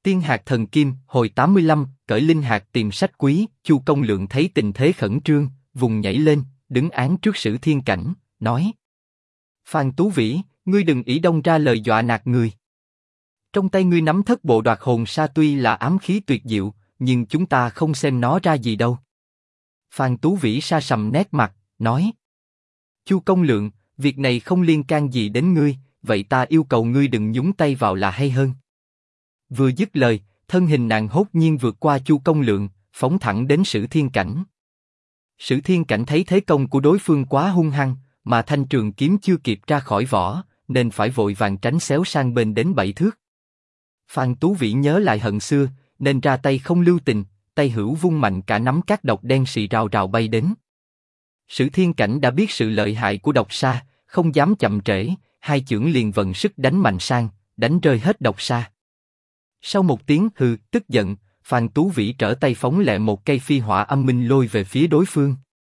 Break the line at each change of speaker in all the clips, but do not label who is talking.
Tiên hạt thần kim, hồi 85, cởi linh hạt tìm sách quý. Chu Công Lượng thấy tình thế khẩn trương, vùng nhảy lên, đứng án trước Sử Thiên Cảnh, nói: Phan Tú Vĩ, ngươi đừng ỷ đông ra lời dọa nạt người. Trong tay ngươi nắm thất bộ đoạt hồn sa tuy là ám khí tuyệt diệu, nhưng chúng ta không xem nó ra gì đâu. Phan Tú Vĩ sa sầm nét mặt, nói: Chu Công Lượng, việc này không liên can gì đến ngươi, vậy ta yêu cầu ngươi đừng nhúng tay vào là hay hơn. Vừa dứt lời, thân hình nàng hốt nhiên vượt qua Chu Công Lượng, phóng thẳng đến Sử Thiên Cảnh. Sử Thiên Cảnh thấy thế công của đối phương quá hung hăng, mà thanh trường kiếm chưa kịp ra khỏi vỏ, nên phải vội vàng tránh xéo sang bên đến 7 thước. Phan Tú Vĩ nhớ lại hận xưa, nên ra tay không lưu tình, tay hữu vung mạnh cả nắm cát độc đen xì rào rào bay đến. Sử Thiên Cảnh đã biết sự lợi hại của độc sa, không dám chậm trễ, hai chưởng liền vận sức đánh mạnh sang, đánh rơi hết độc sa. Sau một tiếng hừ tức giận, Phan Tú Vĩ trở tay phóng lẹ một cây phi hỏa âm minh lôi về phía đối phương.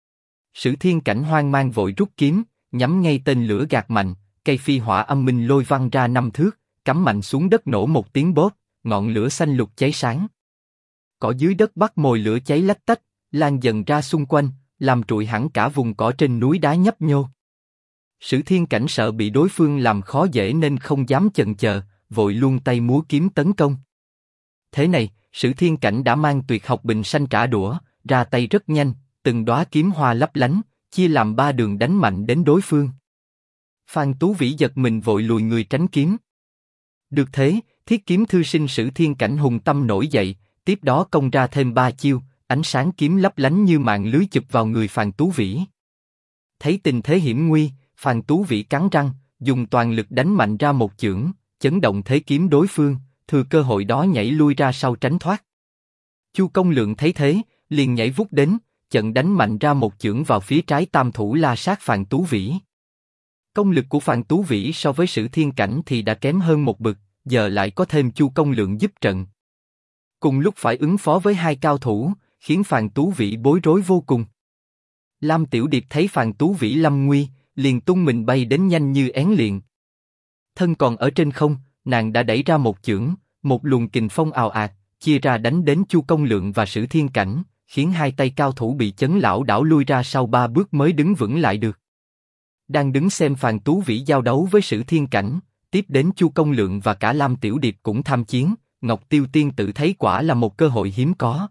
Sử Thiên Cảnh hoang mang vội rút kiếm, nhắm ngay tên lửa gạt mạnh, cây phi hỏa âm minh lôi văng ra 5 thước, cắm mạnh xuống đất nổ một tiếng bốp, ngọn lửa xanh lục cháy sáng. Cỏ dưới đất bắt mồi lửa cháy lách tách, lan dần ra xung quanh, làm trụi hẳn cả vùng cỏ trên núi đá nhấp nhô. Sử Thiên Cảnh sợ bị đối phương làm khó dễ nên không dám chần chờ, vội luông tay múa kiếm tấn công. Thế này, Sử Thiên Cảnh đã mang tuyệt học bình sanh trả đũa, ra tay rất nhanh, từng đóa kiếm hoa lấp lánh, chia làm 3 đường đánh mạnh đến đối phương. Phan Tú Vĩ giật mình vội lùi người tránh kiếm. Được thế, thiết kiếm thư sinh Sử Thiên Cảnh hùng tâm nổi dậy, tiếp đó công ra thêm 3 chiêu, ánh sáng kiếm lấp lánh như màn lưới chụp vào người Phan Tú Vĩ. Thấy tình thế hiểm nguy, Phan Tú Vĩ cắn răng, dùng toàn lực đánh mạnh ra một chưởng, chấn động thế kiếm đối phương, thừa cơ hội đó nhảy lui ra sau tránh thoát. Chu Công Lượng thấy thế, liền nhảy vút đến, chận đánh mạnh ra một chưởng vào phía trái tam thủ la sát Phan Tú Vĩ. Công lực của Phan Tú Vĩ so với Sử Thiên Cảnh thì đã kém hơn một bậc, giờ lại có thêm Chu Công Lượng giúp trận. Cùng lúc phải ứng phó với hai cao thủ, khiến Phan Tú Vĩ bối rối vô cùng. Lam Tiểu Điệp thấy Phan Tú Vĩ lâm nguy, liền tung mình bay đến nhanh như én liền. Thân còn ở trên không, nàng đã đẩy ra một chưởng, một luồng kình phong ào ạt, chia ra đánh đến Chu Công Lượng và Sử Thiên Cảnh, khiến hai tay cao thủ bị chấn lảo đảo lui ra sau 3 bước mới đứng vững lại được. Đang đứng xem Phan Tú Vĩ giao đấu với Sử Thiên Cảnh, tiếp đến Chu Công Lượng và cả Lam Tiểu Điệp cũng tham chiến, Ngọc Tiêu Tiên tự thấy quả là một cơ hội hiếm có.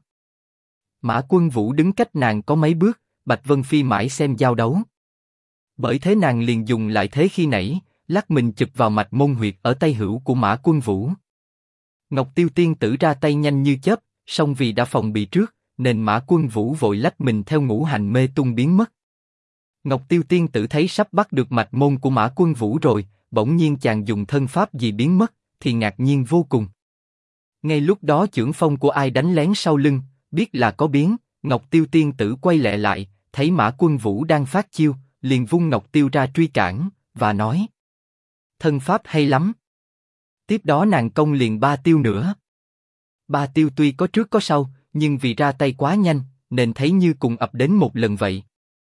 Mã Quân Vũ đứng cách nàng có mấy bước, Bạch Vân Phi mãi xem giao đấu. Bởi thế nàng liền dùng lại thế khi nãy, lắc mình chụp vào mạch môn huyệt ở tay hữu của Mã Quân Vũ. Ngọc Tiêu Tiên tử ra tay nhanh như chớp, song vì đã phòng bị trước, nên Mã Quân Vũ vội lách mình theo ngũ hành mê tung biến mất. Ngọc Tiêu Tiên tử thấy sắp bắt được mạch môn của Mã Quân Vũ rồi, bỗng nhiên chàng dùng thân pháp gì biến mất, thì ngạc nhiên vô cùng. Ngay lúc đó chưởng phong của ai đánh lén sau lưng, biết là có biến, Ngọc Tiêu Tiên tử quay lẹ lại, thấy Mã Quân Vũ đang phát chiêu, liền vung Ngọc Tiêu ra truy cản, và nói: thân pháp hay lắm. Tiếp đó nàng công liền 3 tiêu nữa. 3 tiêu tuy có trước có sau, nhưng vì ra tay quá nhanh, nên thấy như cùng ập đến một lần vậy.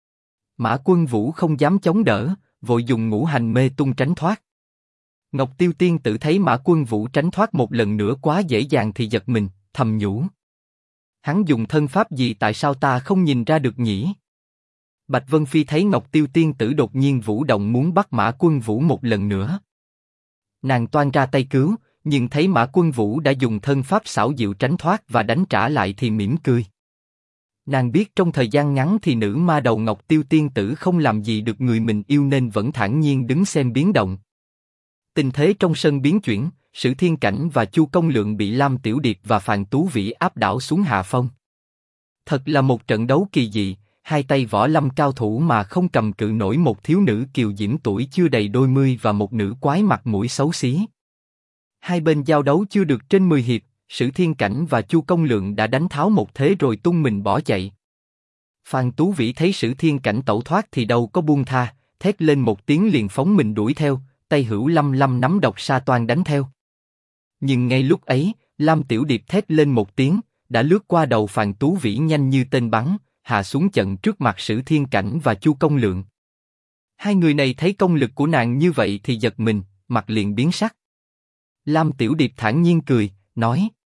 Mã Quân Vũ không dám chống đỡ, vội dùng ngũ hành mê tung tránh thoát. Ngọc Tiêu Tiên tử thấy Mã Quân Vũ tránh thoát một lần nữa quá dễ dàng thì giật mình, thầm nhủ: hắn dùng thân pháp gì tại sao ta không nhìn ra được nhỉ? Bạch Vân Phi thấy Ngọc Tiêu Tiên tử đột nhiên vũ động muốn bắt Mã Quân Vũ một lần nữa. Nàng toan ra tay cứu, nhưng thấy Mã Quân Vũ đã dùng thân pháp xảo diệu tránh thoát và đánh trả lại thì mỉm cười. Nàng biết trong thời gian ngắn thì nữ ma đầu Ngọc Tiêu Tiên tử không làm gì được người mình yêu nên vẫn thản nhiên đứng xem biến động. Tình thế trong sân biến chuyển, Sử Thiên Cảnh và Chu Công Lượng bị Lam Tiểu Điệp và Phan Tú Vĩ áp đảo xuống hạ phong. Thật là một trận đấu kỳ dị, hai tay võ lâm cao thủ mà không cầm cự nổi một thiếu nữ kiều diễm tuổi chưa đầy đôi mươi và một nữ quái mặt mũi xấu xí. Hai bên giao đấu chưa được trên 10 hiệp, Sử Thiên Cảnh và Chu Công Lượng đã đánh tháo một thế rồi tung mình bỏ chạy. Phan Tú Vĩ thấy Sử Thiên Cảnh tẩu thoát thì đâu có buông tha, thét lên một tiếng liền phóng mình đuổi theo, tay hữu lăm lăm nắm độc sa toan đánh theo. Nhưng ngay lúc ấy, Lam Tiểu Điệp thét lên một tiếng, đã lướt qua đầu Phan Tú Vĩ nhanh như tên bắn, hạ xuống trận trước mặt Sử Thiên Cảnh và Chu Công Lượng. Hai người này thấy công lực của nàng như vậy thì giật mình, mặt liền biến sắc. Lam Tiểu Điệp thản nhiên cười, nói: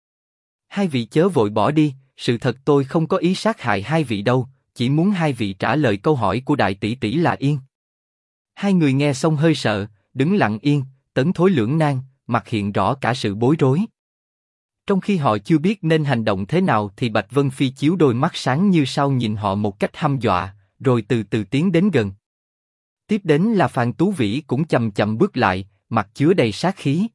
Hai vị chớ vội bỏ đi, sự thật tôi không có ý sát hại hai vị đâu, chỉ muốn hai vị trả lời câu hỏi của đại tỷ tỷ là yên. Hai người nghe xong hơi sợ, đứng lặng yên, Tấn Thối lưỡng nan, mặt hiện rõ cả sự bối rối. Trong khi họ chưa biết nên hành động thế nào thì Bạch Vân Phi chiếu đôi mắt sáng như sao nhìn họ một cách hăm dọa, rồi từ từ tiến đến gần. Tiếp đến là Phan Tú Vĩ cũng chậm chậm bước lại, mặt chứa đầy sát khí.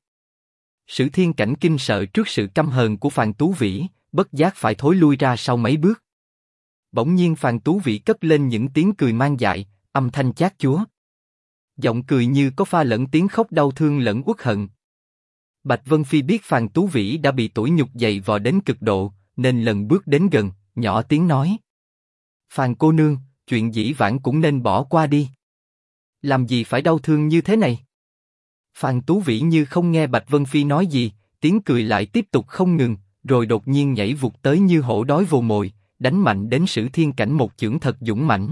Sử Thiên Cảnh kinh sợ trước sự căm hờn của Phan Tú Vĩ, bất giác phải thối lui ra sau mấy bước. Bỗng nhiên Phan Tú Vĩ cất lên những tiếng cười man dại, âm thanh chát chúa. Giọng cười như có pha lẫn tiếng khóc đau thương lẫn uất hận. Bạch Vân Phi biết Phan Tú Vĩ đã bị tủi nhục dày vò đến cực độ, nên lần bước đến gần, nhỏ tiếng nói: Phan cô nương, chuyện dĩ vãng cũng nên bỏ qua đi. Làm gì phải đau thương như thế này? Phan Tú Vĩ như không nghe Bạch Vân Phi nói gì, tiếng cười lại tiếp tục không ngừng, rồi đột nhiên nhảy vụt tới như hổ đói vồ mồi, đánh mạnh đến Sử Thiên Cảnh một chưởng thật dũng mãnh.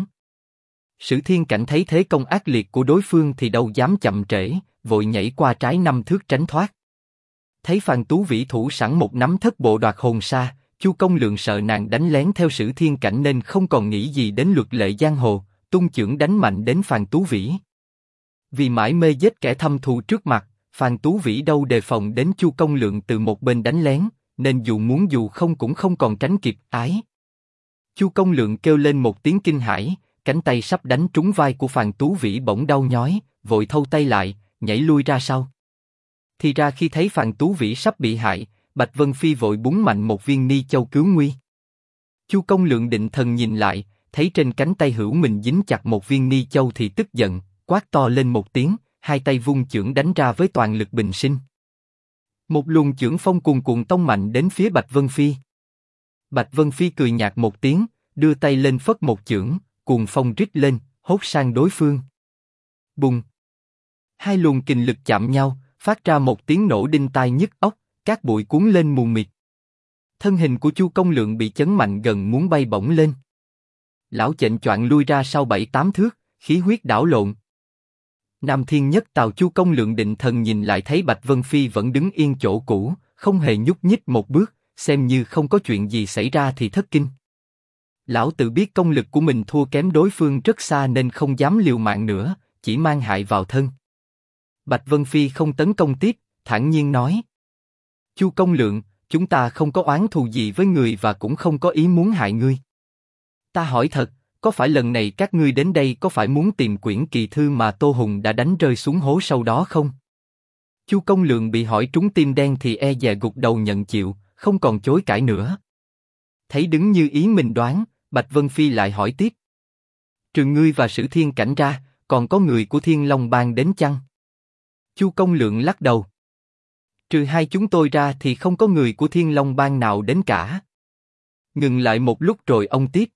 Sử Thiên Cảnh thấy thế công ác liệt của đối phương thì đâu dám chậm trễ, vội nhảy qua trái 5 thước tránh thoát. Thấy Phan Tú Vĩ thủ sẵn một nắm thất bộ đoạt hồn sa, Chu Công Lượng sợ nàng đánh lén theo Sử Thiên Cảnh nên không còn nghĩ gì đến luật lệ giang hồ, tung chưởng đánh mạnh đến Phan Tú Vĩ. Vì mãi mê giết kẻ thâm thù trước mặt, Phan Tú Vĩ đâu đề phòng đến Chu Công Lượng từ một bên đánh lén, nên dù muốn dù không cũng không còn tránh kịp. Ái! Chu Công Lượng kêu lên một tiếng kinh hãi, cánh tay sắp đánh trúng vai của Phan Tú Vĩ bỗng đau nhói, vội thâu tay lại, nhảy lui ra sau. Thì ra khi thấy Phan Tú Vĩ sắp bị hại, Bạch Vân Phi vội búng mạnh một viên ni châu cứu nguy. Chu Công Lượng định thần nhìn lại, thấy trên cánh tay hữu mình dính chặt một viên ni châu thì tức giận, quát to lên một tiếng, hai tay vung chưởng đánh ra với toàn lực bình sinh. Một luồng chưởng phong cuồn cuộn tông mạnh đến phía Bạch Vân Phi. Bạch Vân Phi cười nhạt một tiếng, đưa tay lên phất một chưởng, cuồng phong rít lên, hốt sang đối phương. Bùng! Hai luồng kình lực chạm nhau, phát ra một tiếng nổ đinh tai nhức óc, cát bụi cuốn lên mù mịt. Thân hình của Chu Công Lượng bị chấn mạnh gần muốn bay bổng lên. Lão chệnh choạng lui ra sau 7-8 thước, khí huyết đảo lộn. Nam Thiên Nhất Tào Chu Công Lượng định thần nhìn lại thấy Bạch Vân Phi vẫn đứng yên chỗ cũ, không hề nhúc nhích một bước, xem như không có chuyện gì xảy ra thì thất kinh. Lão tự biết công lực của mình thua kém đối phương rất xa nên không dám liều mạng nữa, chỉ mang hại vào thân. Bạch Vân Phi không tấn công tiếp, thản nhiên nói: Chu Công Lượng, chúng ta không có oán thù gì với người và cũng không có ý muốn hại ngươi. Ta hỏi thật, có phải lần này các ngươi đến đây có phải muốn tìm quyển kỳ thư mà Tô Hùng đã đánh rơi xuống hố sâu đó không? Chu Công Lượng bị hỏi trúng tim đen thì e dè gục đầu nhận chịu, không còn chối cãi nữa. Thấy đứng như ý mình đoán, Bạch Vân Phi lại hỏi tiếp: Trừ ngươi và Sử Thiên Cảnh ra, còn có người của Thiên Long Bang đến chăng? Chu Công Lượng lắc đầu: Trừ hai chúng tôi ra thì không có người của Thiên Long Bang nào đến cả. Ngừng lại một lúc rồi ông tiếp: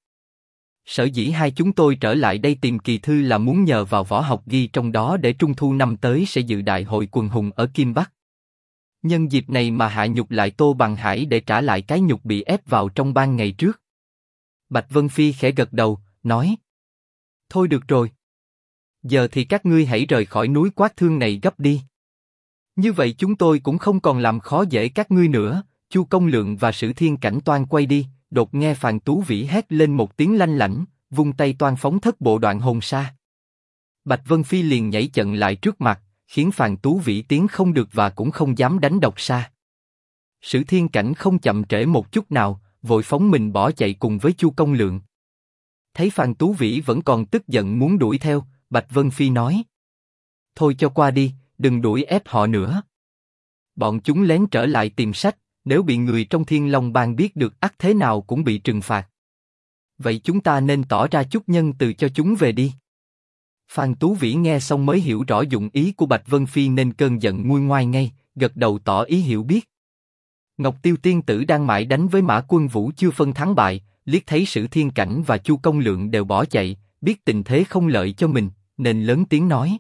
Sở dĩ hai chúng tôi trở lại đây tìm kỳ thư là muốn nhờ vào võ học ghi trong đó để trung thu năm tới sẽ dự đại hội quần hùng ở Kim Bắc. Nhân dịp này mà hạ nhục lại Tô Bằng Hải để trả lại cái nhục bị ép vào trong ban ngày trước. Bạch Vân Phi khẽ gật đầu, nói: Thôi được rồi. Giờ thì các ngươi hãy rời khỏi núi Quát Thương này gấp đi. Như vậy chúng tôi cũng không còn làm khó dễ các ngươi nữa. Chu Công Lượng và Sử Thiên Cảnh toan quay đi, đột nghe Phan Tú Vĩ hét lên một tiếng lanh lảnh, vung tay toan phóng thất bộ đoạn hồn sa. Bạch Vân Phi liền nhảy chận lại trước mặt, khiến Phan Tú Vĩ tiến không được và cũng không dám đánh độc sa. Sử Thiên Cảnh không chậm trễ một chút nào, vội phóng mình bỏ chạy cùng với Chu Công Lượng. Thấy Phan Tú Vĩ vẫn còn tức giận muốn đuổi theo, Bạch Vân Phi nói: Thôi cho qua đi, đừng đuổi ép họ nữa. Bọn chúng lén trở lại tìm sách, nếu bị người trong Thiên Long Bang biết được ắt thế nào cũng bị trừng phạt. Vậy chúng ta nên tỏ ra chút nhân từ cho chúng về đi. Phan Tú Vĩ nghe xong mới hiểu rõ dụng ý của Bạch Vân Phi nên cơn giận nguôi ngoai ngay, gật đầu tỏ ý hiểu biết. Ngọc Tiêu Tiên Tử đang mãi đánh với Mã Quân Vũ chưa phân thắng bại, liếc thấy Sử Thiên Cảnh và Chu Công Lượng đều bỏ chạy, biết tình thế không lợi cho mình, nên lớn tiếng nói: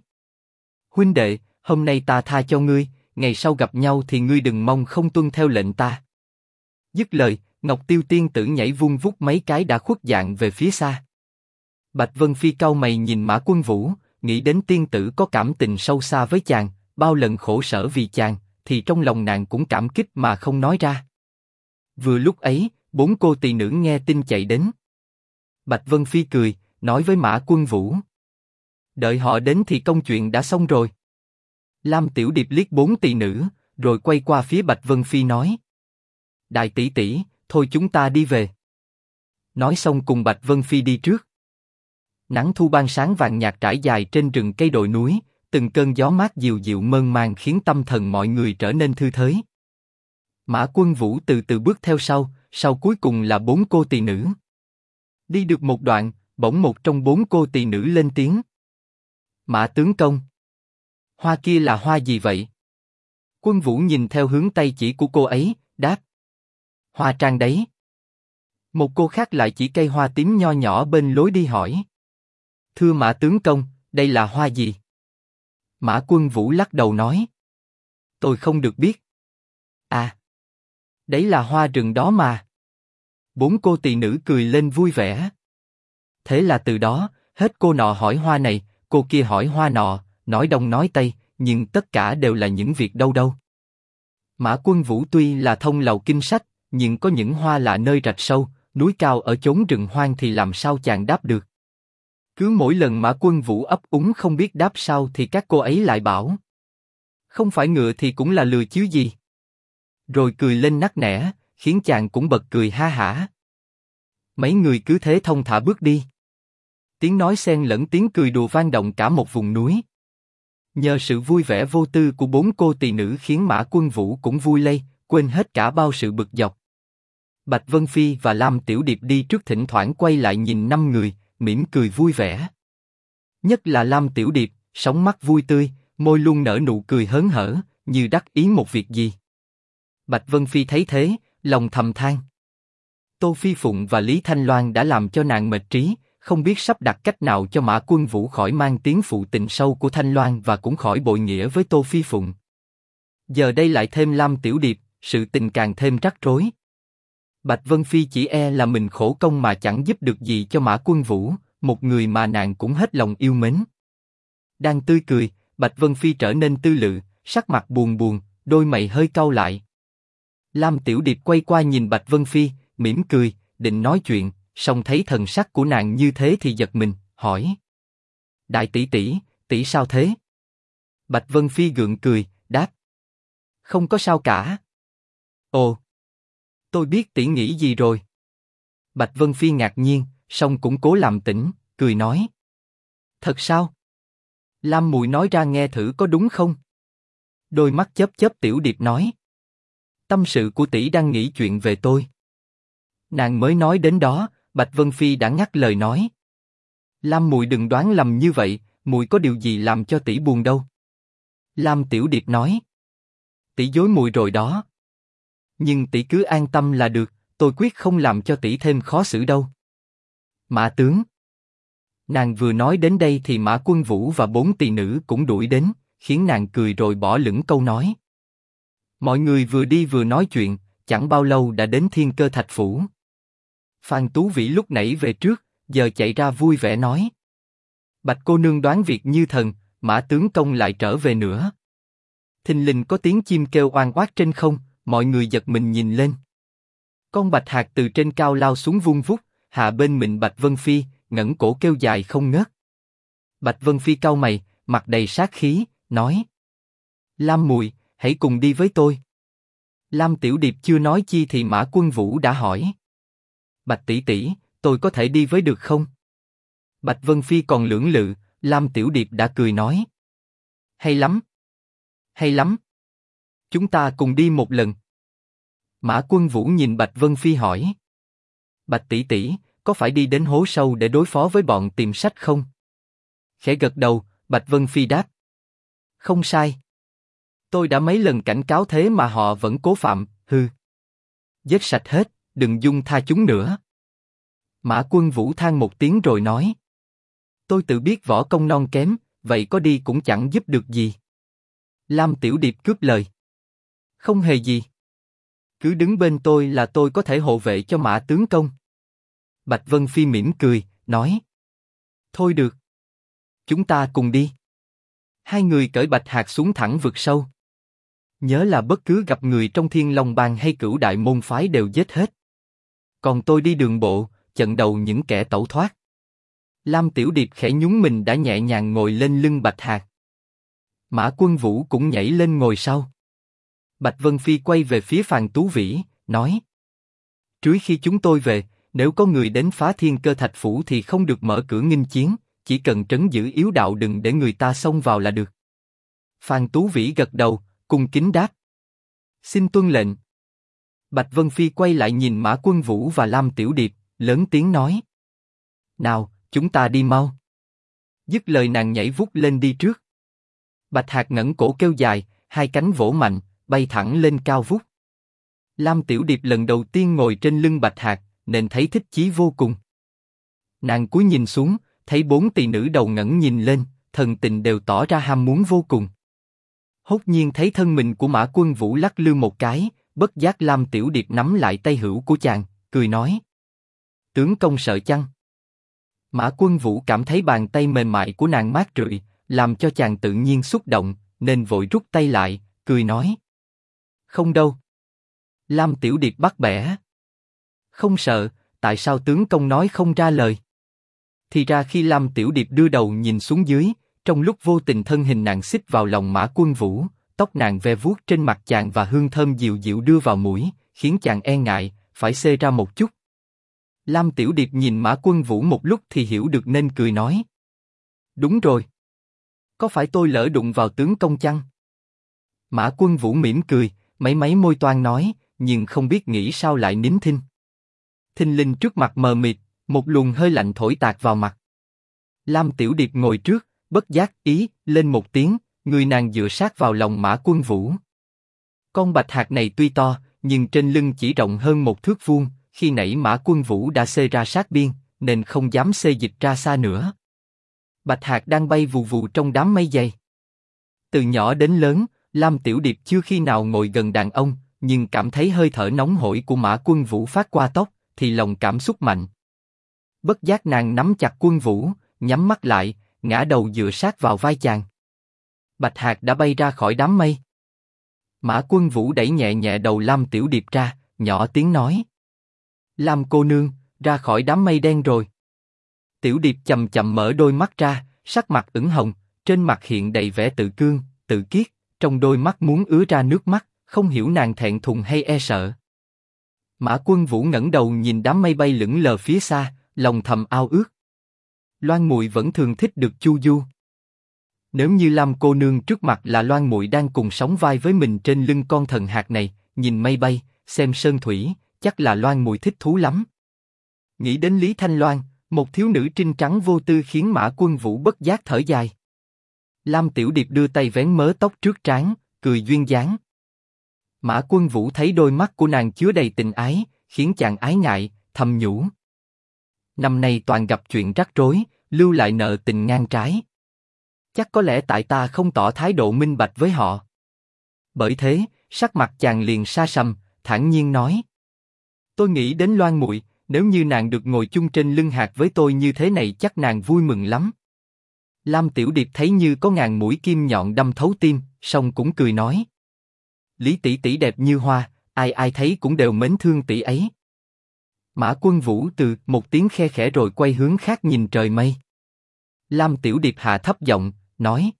Huynh đệ, hôm nay ta tha cho ngươi, ngày sau gặp nhau thì ngươi đừng mong không tuân theo lệnh ta. Dứt lời, Ngọc Tiêu Tiên Tử nhảy vung vút mấy cái đã khuất dạng về phía xa. Bạch Vân Phi cau mày nhìn Mã Quân Vũ, nghĩ đến tiên tử có cảm tình sâu xa với chàng, bao lần khổ sở vì chàng, thì trong lòng nàng cũng cảm kích mà không nói ra. Vừa lúc ấy, 4 cô tỳ nữ nghe tin chạy đến. Bạch Vân Phi cười, nói với Mã Quân Vũ. Đợi họ đến thì công chuyện đã xong rồi. Lam Tiểu Điệp liếc 4 tỳ nữ, rồi quay qua phía Bạch Vân Phi nói. Đại tỷ tỷ, thôi chúng ta đi về. Nói xong cùng Bạch Vân Phi đi trước. Nắng thu ban sáng vàng nhạt trải dài trên rừng cây đồi núi, từng cơn gió mát dịu dịu mơn man khiến tâm thần mọi người trở nên thư thới. Mã Quân Vũ từ từ bước theo sau cuối cùng là 4 cô tỳ nữ. Đi được một đoạn, bỗng một trong 4 cô tỳ nữ lên tiếng. Mã tướng công. Hoa kia là hoa gì vậy? Quân Vũ nhìn theo hướng tay chỉ của cô ấy, đáp. Hoa trang đấy. Một cô khác lại chỉ cây hoa tím nho nhỏ bên lối đi hỏi. Thưa Mã tướng công, đây là hoa gì? Mã Quân Vũ lắc đầu nói. Tôi không được biết. À, đấy là hoa rừng đó mà. 4 cô tỳ nữ cười lên vui vẻ. Thế là từ đó, hết cô nọ hỏi hoa này, cô kia hỏi hoa nọ, nói đông nói tây, nhưng tất cả đều là những việc đâu đâu. Mã Quân Vũ tuy là thông lầu kinh sách, nhưng có những hoa lạ nơi rạch sâu, núi cao ở chốn rừng hoang thì làm sao chàng đáp được. Cứ mỗi lần Mã Quân Vũ ấp úng không biết đáp sao thì các cô ấy lại bảo. Không phải ngựa thì cũng là lừa chứ gì. Rồi cười lên nắc nẻ, khiến chàng cũng bật cười ha hả. Mấy người cứ thế thông thả bước đi. Tiếng nói xen lẫn tiếng cười đùa vang động cả một vùng núi. Nhờ sự vui vẻ vô tư của 4 cô tỳ nữ khiến Mã Quân Vũ cũng vui lây, quên hết cả bao sự bực dọc. Bạch Vân Phi và Lam Tiểu Điệp đi trước thỉnh thoảng quay lại nhìn 5 người, mỉm cười vui vẻ. Nhất là Lam Tiểu Điệp, sóng mắt vui tươi, môi luôn nở nụ cười hớn hở, như đắc ý một việc gì. Bạch Vân Phi thấy thế, lòng thầm than. Tô Phi Phụng và Lý Thanh Loan đã làm cho nàng mệt trí, không biết sắp đặt cách nào cho Mã Quân Vũ khỏi mang tiếng phụ tình sâu của Thanh Loan và cũng khỏi bội nghĩa với Tô Phi Phụng. Giờ đây lại thêm Lam Tiểu Điệp, sự tình càng thêm rắc rối. Bạch Vân Phi chỉ e là mình khổ công mà chẳng giúp được gì cho Mã Quân Vũ, một người mà nàng cũng hết lòng yêu mến. Đang tươi cười, Bạch Vân Phi trở nên tư lự, sắc mặt buồn buồn, đôi mày hơi cau lại. Lam Tiểu Điệp quay qua nhìn Bạch Vân Phi, mỉm cười, định nói chuyện, song thấy thần sắc của nàng như thế thì giật mình, hỏi: Đại tỷ tỷ, tỷ sao thế? Bạch Vân Phi gượng cười, đáp: Không có sao cả. Ồ, tôi biết tỷ nghĩ gì rồi. Bạch Vân Phi ngạc nhiên, song cũng cố làm tĩnh, cười nói: Thật sao? Lam muội nói ra nghe thử có đúng không? Đôi mắt chớp chớp Tiểu Điệp nói: Tâm sự của tỷ đang nghĩ chuyện về tôi. Nàng mới nói đến đó, Bạch Vân Phi đã ngắt lời nói: Lam muội đừng đoán lầm như vậy, muội có điều gì làm cho tỷ buồn đâu. Lam Tiểu Điệp nói: Tỷ dối muội rồi đó. Nhưng tỷ cứ an tâm là được, tôi quyết không làm cho tỷ thêm khó xử đâu. Mã tướng. Nàng vừa nói đến đây thì Mã Quân Vũ và 4 tỳ nữ cũng đuổi đến, khiến nàng cười rồi bỏ lửng câu nói. Mọi người vừa đi vừa nói chuyện, chẳng bao lâu đã đến Thiên Cơ Thạch Phủ. Phan Tú Vĩ lúc nãy về trước, giờ chạy ra vui vẻ nói: Bạch cô nương đoán việc như thần, Mã tướng công lại trở về nữa. Thình lình có tiếng chim kêu oang oát trên không, mọi người giật mình nhìn lên. Con bạch hạc từ trên cao lao xuống vung vút, hạ bên mình Bạch Vân Phi, ngẩng cổ kêu dài không ngớt. Bạch Vân Phi cau mày, mặt đầy sát khí, nói: Lam muội, hãy cùng đi với tôi. Lam Tiểu Điệp chưa nói chi thì Mã Quân Vũ đã hỏi: Bạch tỷ tỷ, tôi có thể đi với được không? Bạch Vân Phi còn lưỡng lự, Lam Tiểu Điệp đã cười nói: Hay lắm, hay lắm. Chúng ta cùng đi một lần. Mã Quân Vũ nhìn Bạch Vân Phi hỏi: Bạch tỷ tỷ, có phải đi đến hố sâu để đối phó với bọn tìm sách không? Khẽ gật đầu, Bạch Vân Phi đáp: Không sai. Tôi đã mấy lần cảnh cáo thế mà họ vẫn cố phạm, hư. Giết sạch hết, đừng dung tha chúng nữa. Mã Quân Vũ than một tiếng rồi nói: Tôi tự biết võ công non kém, vậy có đi cũng chẳng giúp được gì. Lam Tiểu Điệp cướp lời: Không hề gì. Cứ đứng bên tôi là tôi có thể hộ vệ cho Mã tướng công. Bạch Vân Phi mỉm cười, nói: Thôi được. Chúng ta cùng đi. Hai người cởi bạch hạc xuống thẳng vực sâu. Nhớ là bất cứ gặp người trong Thiên Long Bang hay Cửu Đại môn phái đều giết hết. Còn tôi đi đường bộ, chặn đầu những kẻ tẩu thoát. Lam Tiểu Điệp khẽ nhún mình đã nhẹ nhàng ngồi lên lưng Bạch Hạc. Mã Quân Vũ cũng nhảy lên ngồi sau. Bạch Vân Phi quay về phía Phàn Tú Vĩ, nói: Trước khi chúng tôi về, nếu có người đến phá Thiên Cơ Thạch Phủ thì không được mở cửa nghênh chiến, chỉ cần trấn giữ yếu đạo đừng để người ta xông vào là được. Phàn Tú Vĩ gật đầu, cung kính đáp: Xin tuân lệnh. Bạch Vân Phi quay lại nhìn Mã Quân Vũ và Lam Tiểu Điệp, lớn tiếng nói: Nào, chúng ta đi mau. Dứt lời nàng nhảy vút lên đi trước. Bạch Hạc ngẩng cổ kêu dài, hai cánh vỗ mạnh, bay thẳng lên cao vút. Lam Tiểu Điệp lần đầu tiên ngồi trên lưng Bạch Hạc, nên thấy thích chí vô cùng. Nàng cúi nhìn xuống, thấy 4 tỳ nữ đầu ngẩng nhìn lên, thần tình đều tỏ ra ham muốn vô cùng. Hốt nhiên thấy thân mình của Mã Quân Vũ lắc lư một cái, bất giác Lam Tiểu Điệp nắm lại tay hữu của chàng, cười nói: Tướng công sợ chăng? Mã Quân Vũ cảm thấy bàn tay mềm mại của nàng mát rượi, làm cho chàng tự nhiên xúc động, nên vội rút tay lại, cười nói: Không đâu. Lam Tiểu Điệp bắt bẻ: Không sợ, tại sao tướng công nói không ra lời? Thì ra khi Lam Tiểu Điệp đưa đầu nhìn xuống dưới, trong lúc vô tình thân hình nàng xích vào lòng Mã Quân Vũ, tóc nàng ve vuốt trên mặt chàng và hương thơm dịu dịu đưa vào mũi, khiến chàng e ngại, phải xê ra một chút. Lam Tiểu Điệp nhìn Mã Quân Vũ một lúc thì hiểu được nên cười nói: Đúng rồi. Có phải tôi lỡ đụng vào tướng công chăng? Mã Quân Vũ mỉm cười, mấy môi toan nói, nhưng không biết nghĩ sao lại nín thinh. Thình lình trước mặt mờ mịt, một luồng hơi lạnh thổi tạt vào mặt. Lam Tiểu Điệp ngồi trước, bất giác ý lên một tiếng, người nàng dựa sát vào lòng Mã Quân Vũ. Con Bạch Hạc này tuy to, nhưng trên lưng chỉ rộng hơn 1 thước vuông. Khi nãy Mã Quân Vũ đã xê ra sát biên, nên không dám xê dịch ra xa nữa. Bạch Hạc đang bay vù vù trong đám mây dày. Từ nhỏ đến lớn, Lam Tiểu Điệp chưa khi nào ngồi gần đàn ông, nhưng cảm thấy hơi thở nóng hổi của Mã Quân Vũ phát qua tóc, thì lòng cảm xúc mạnh. Bất giác nàng nắm chặt Quân Vũ, nhắm mắt lại, ngã đầu dựa sát vào vai chàng. Bạch Hạc đã bay ra khỏi đám mây. Mã Quân Vũ đẩy nhẹ nhẹ đầu Lam Tiểu Điệp ra, nhỏ tiếng nói: Lam cô nương, ra khỏi đám mây đen rồi. Tiểu Điệp chậm chậm mở đôi mắt ra, sắc mặt ửng hồng, trên mặt hiện đầy vẻ tự cương, tự kiết, trong đôi mắt muốn ứa ra nước mắt, không hiểu nàng thẹn thùng hay e sợ. Mã Quân Vũ ngẩng đầu nhìn đám mây bay lững lờ phía xa, lòng thầm ao ước. Loan muội vẫn thường thích được chu du. Nếu như Lam cô nương trước mặt là Loan muội đang cùng sống vai với mình trên lưng con thần hạc này, nhìn mây bay, xem sơn thủy, chắc là Loan muội thích thú lắm. Nghĩ đến Lý Thanh Loan, một thiếu nữ trinh trắng vô tư khiến Mã Quân Vũ bất giác thở dài. Lam Tiểu Điệp đưa tay vén mớ tóc trước trán, cười duyên dáng. Mã Quân Vũ thấy đôi mắt của nàng chứa đầy tình ái, khiến chàng ái ngại, thầm nhủ: Năm nay toàn gặp chuyện rắc rối, lưu lại nợ tình ngang trái. Chắc có lẽ tại ta không tỏ thái độ minh bạch với họ. Bởi thế, sắc mặt chàng liền sa sầm, thản nhiên nói: Tôi nghĩ đến Loan muội, nếu như nàng được ngồi chung trên lưng hạc với tôi như thế này chắc nàng vui mừng lắm. Lam Tiểu Điệp thấy như có ngàn mũi kim nhọn đâm thấu tim, song cũng cười nói: Lý tỷ tỷ đẹp như hoa, ai ai thấy cũng đều mến thương tỷ ấy. Mã Quân Vũ từ một tiếng khe khẽ rồi quay hướng khác nhìn trời mây. Lam Tiểu Điệp hạ thấp giọng, nói: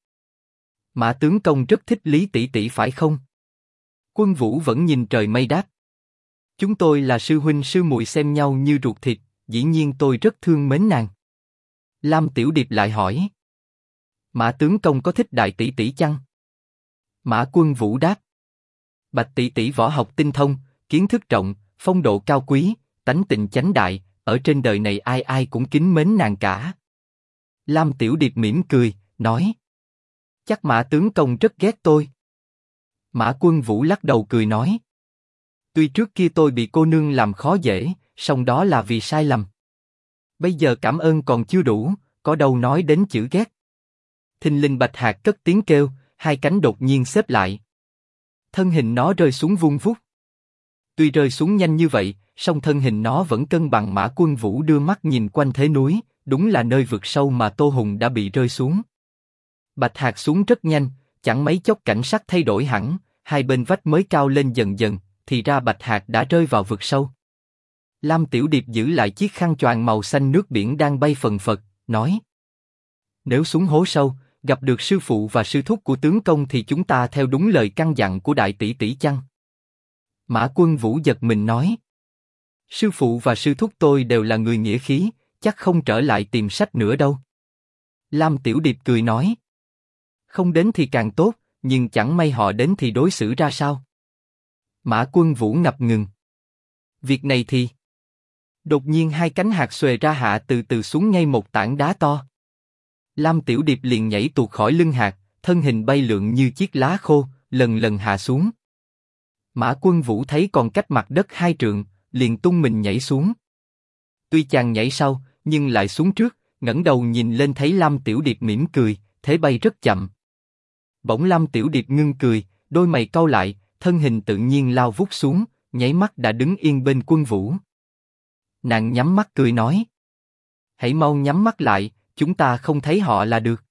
Mã tướng công rất thích Lý tỷ tỷ phải không? Quân Vũ vẫn nhìn trời mây đáp: Chúng tôi là sư huynh sư muội xem nhau như ruột thịt, dĩ nhiên tôi rất thương mến nàng. Lam Tiểu Điệp lại hỏi: Mã tướng công có thích đại tỷ tỷ chăng? Mã Quân Vũ đáp: Bạch tỷ tỷ võ học tinh thông, kiến thức rộng, phong độ cao quý, tánh tình chánh đại, ở trên đời này ai ai cũng kính mến nàng cả. Lam Tiểu Điệp mỉm cười, nói: Chắc Mã tướng công rất ghét tôi. Mã Quân Vũ lắc đầu cười nói: Tuy trước kia tôi bị cô nương làm khó dễ, song đó là vì sai lầm. Bây giờ cảm ơn còn chưa đủ, có đâu nói đến chữ ghét. Thình lình Bạch Hạc cất tiếng kêu, hai cánh đột nhiên xếp lại. Thân hình nó rơi xuống vung vút. Tuy rơi xuống nhanh như vậy, song thân hình nó vẫn cân bằng. Mã Quân Vũ đưa mắt nhìn quanh thế núi, đúng là nơi vực sâu mà Tô Hùng đã bị rơi xuống. Bạch Hạc xuống rất nhanh, chẳng mấy chốc cảnh sắc thay đổi hẳn, hai bên vách mới cao lên dần dần, thì ra Bạch Hạc đã rơi vào vực sâu. Lam Tiểu Điệp giữ lại chiếc khăn choàng màu xanh nước biển đang bay phần phật, nói: Nếu xuống hố sâu, gặp được sư phụ và sư thúc của tướng công thì chúng ta theo đúng lời căn dặn của đại tỷ tỷ chăng? Mã Quân Vũ giật mình nói: Sư phụ và sư thúc tôi đều là người nghĩa khí, chắc không trở lại tìm sách nữa đâu. Lam Tiểu Điệp cười nói: Không đến thì càng tốt, nhưng chẳng may họ đến thì đối xử ra sao? Mã Quân Vũ ngập ngừng. Việc này thì... Đột nhiên hai cánh hạt xuề ra hạ từ từ xuống ngay một tảng đá to. Lam Tiểu Điệp liền nhảy tuột khỏi lưng hạt, thân hình bay lượn như chiếc lá khô, lần lần hạ xuống. Mã Quân Vũ thấy còn cách mặt đất 2 trượng, liền tung mình nhảy xuống. Tuy chàng nhảy sau, nhưng lại xuống trước, ngẩng đầu nhìn lên thấy Lam Tiểu Điệp mỉm cười, thế bay rất chậm. Bỗng Lam Tiểu Điệp ngưng cười, đôi mày cau lại, thân hình tự nhiên lao vút xuống, nháy mắt đã đứng yên bên Quân Vũ. Nàng nhắm mắt cười nói: Hãy mau nhắm mắt lại, chúng ta không thấy họ là được.